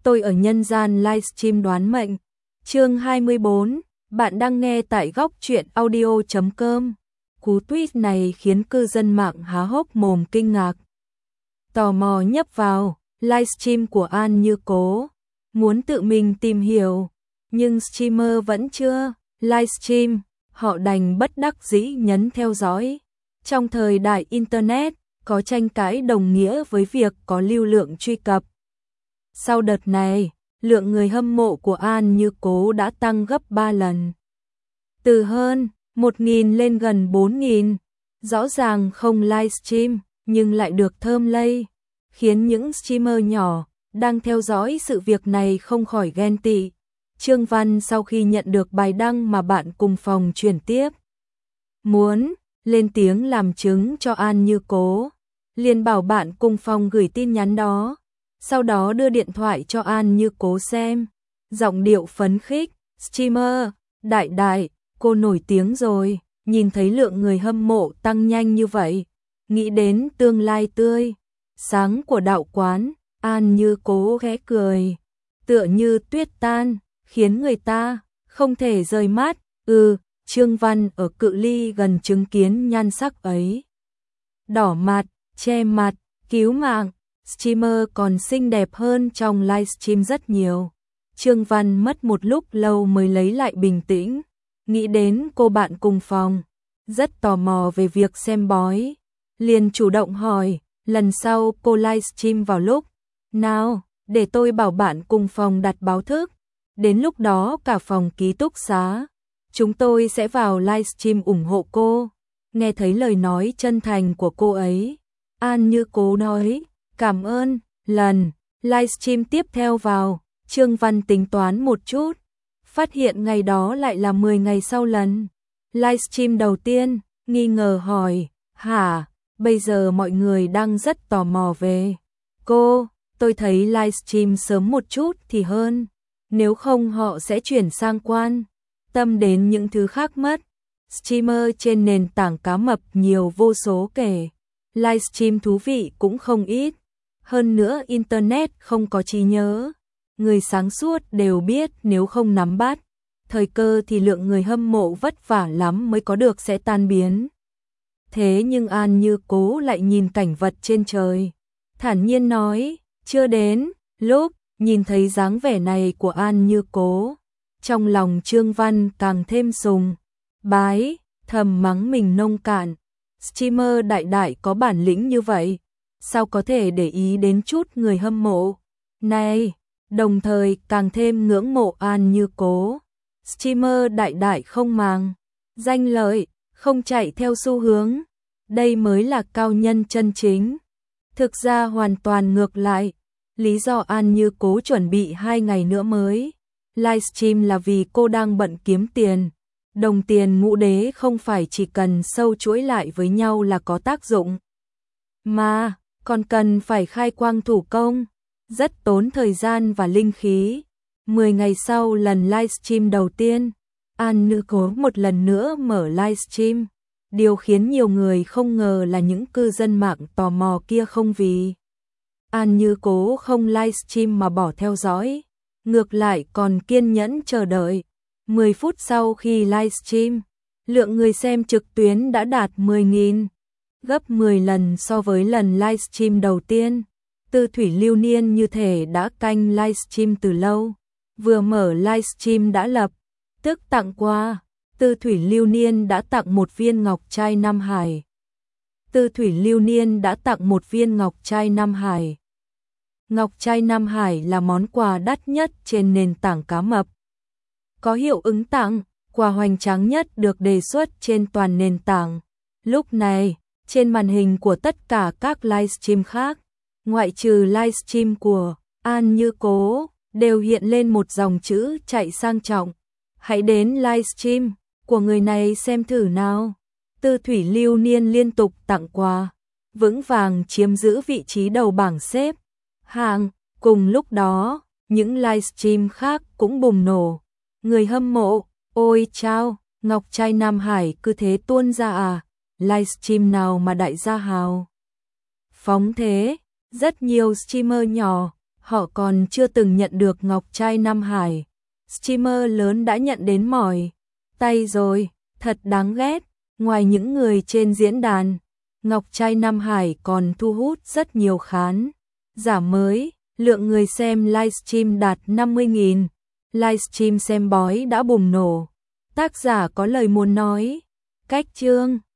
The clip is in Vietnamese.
tôi ở nhân gian livestream đoán mệnh. Chương 24, bạn đang nghe tại góc truyện audio.com. Cú tweet này khiến cư dân mạng há hốc mồm kinh ngạc. Tò mò nhấp vào livestream của An Như Cố, muốn tự mình tìm hiểu, nhưng streamer vẫn chưa livestream, họ đành bất đắc dĩ nhấn theo dõi. Trong thời đại Internet, có tranh cãi đồng nghĩa với việc có lưu lượng truy cập. Sau đợt này, lượng người hâm mộ của An Như Cố đã tăng gấp 3 lần. Từ hơn 1.000 lên gần 4.000. Rõ ràng không livestream, nhưng lại được thơm lây, khiến những streamer nhỏ đang theo dõi sự việc này không khỏi ghen tị. Trương Văn sau khi nhận được bài đăng mà bạn cùng phòng chuyển tiếp, muốn lên tiếng làm chứng cho An Như Cố, liền bảo bạn cùng phòng gửi tin nhắn đó, sau đó đưa điện thoại cho An Như Cố xem, giọng điệu phấn khích, streamer, đại, cô nổi tiếng rồi, nhìn thấy lượng người hâm mộ tăng nhanh như vậy, nghĩ đến tương lai tươi sáng của đạo quán, An Như Cố khẽ cười, tựa như tuyết tan, khiến người ta không thể rời mắt. Trương Văn ở cự ly gần chứng kiến nhan sắc ấy, đỏ mặt, che mặt, cứu mạng, streamer còn xinh đẹp hơn trong livestream rất nhiều. Trương Văn mất một lúc lâu mới lấy lại bình tĩnh, nghĩ đến cô bạn cùng phòng, rất tò mò về việc xem bói, liền chủ động hỏi, lần sau cô livestream vào lúc nào, để tôi bảo bạn cùng phòng đặt báo thức, đến lúc đó cả phòng ký túc xá, chúng tôi sẽ vào livestream ủng hộ cô. Nghe thấy lời nói chân thành của cô ấy, An Như Cố nói, cảm ơn. Lần livestream tiếp theo vào, Trương Văn tính toán một chút, phát hiện ngày đó lại là 10 ngày sau lần livestream đầu tiên, nghi ngờ hỏi, hả, bây giờ mọi người đang rất tò mò về cô, tôi thấy livestream sớm một chút thì hơn, nếu không họ sẽ chuyển sang quan tâm đến những thứ khác mất. Streamer trên nền tảng cá mập nhiều vô số kể, livestream thú vị cũng không ít, hơn nữa Internet không có trí nhớ, người sáng suốt đều biết nếu không nắm bắt thời cơ thì lượng người hâm mộ vất vả lắm mới có được sẽ tan biến. Thế nhưng An Như Cố lại nhìn cảnh vật trên trời, thản nhiên nói, chưa đến lúc nhìn thấy dáng vẻ này của An Như Cố, trong lòng Trương Văn càng thêm sùng bái, thầm mắng mình nông cạn, streamer đại có bản lĩnh như vậy, sao có thể để ý đến chút người hâm mộ này, đồng thời càng thêm ngưỡng mộ An Như Cố. Streamer đại không màng danh lợi, không chạy theo xu hướng, đây mới là cao nhân chân chính. Thực ra hoàn toàn ngược lại, lý do An Như Cố chuẩn bị 2 ngày nữa mới livestream là vì cô đang bận kiếm tiền. Đồng tiền ngũ đế không phải chỉ cần sâu chuỗi lại với nhau là có tác dụng, mà còn cần phải khai quang thủ công, rất tốn thời gian và linh khí. 10 ngày sau lần livestream đầu tiên, An Như Cố một lần nữa mở livestream. Điều khiến nhiều người không ngờ là những cư dân mạng tò mò kia không vì An Như Cố không livestream mà bỏ theo dõi, ngược lại còn kiên nhẫn chờ đợi. 10 phút sau khi livestream, lượng người xem trực tuyến đã đạt 10.000, gấp 10 lần so với lần livestream đầu tiên. Tư Thủy Lưu Niên như thể đã canh livestream từ lâu, vừa mở livestream đã lập tức tặng quà. Tư Thủy Lưu Niên đã tặng một viên ngọc trai Nam Hải. Tư Thủy Lưu Niên đã tặng một viên ngọc trai Nam Hải. Ngọc trai Nam Hải là món quà đắt nhất trên nền tảng cá mập. Có hiệu ứng tặng, quà hoành tráng nhất được đề xuất trên toàn nền tảng. Lúc này, trên màn hình của tất cả các livestream khác, ngoại trừ livestream của An Như Cố, đều hiện lên một dòng chữ chạy sang trọng. Hãy đến livestream của người này xem thử nào. Tư Thủy Lưu Niên liên tục tặng quà, vững vàng chiếm giữ vị trí đầu bảng xếp hạng. Cùng lúc đó, những livestream khác cũng bùng nổ. Người hâm mộ, ôi chao, ngọc trai Nam Hải cứ thế tuôn ra à, livestream nào mà đại gia hào phóng thế. Rất nhiều streamer nhỏ Họ còn chưa từng nhận được Ngọc Trai Nam Hải. Streamer lớn đã nhận đến mỏi tay rồi, thật đáng ghét. Ngoài những người trên diễn đàn, Ngọc Trai Nam Hải còn thu hút rất nhiều khán giả mới. Lượng người xem livestream đạt 50.000. Livestream xem bói đã bùng nổ. Tác giả có lời muốn nói. Cách chương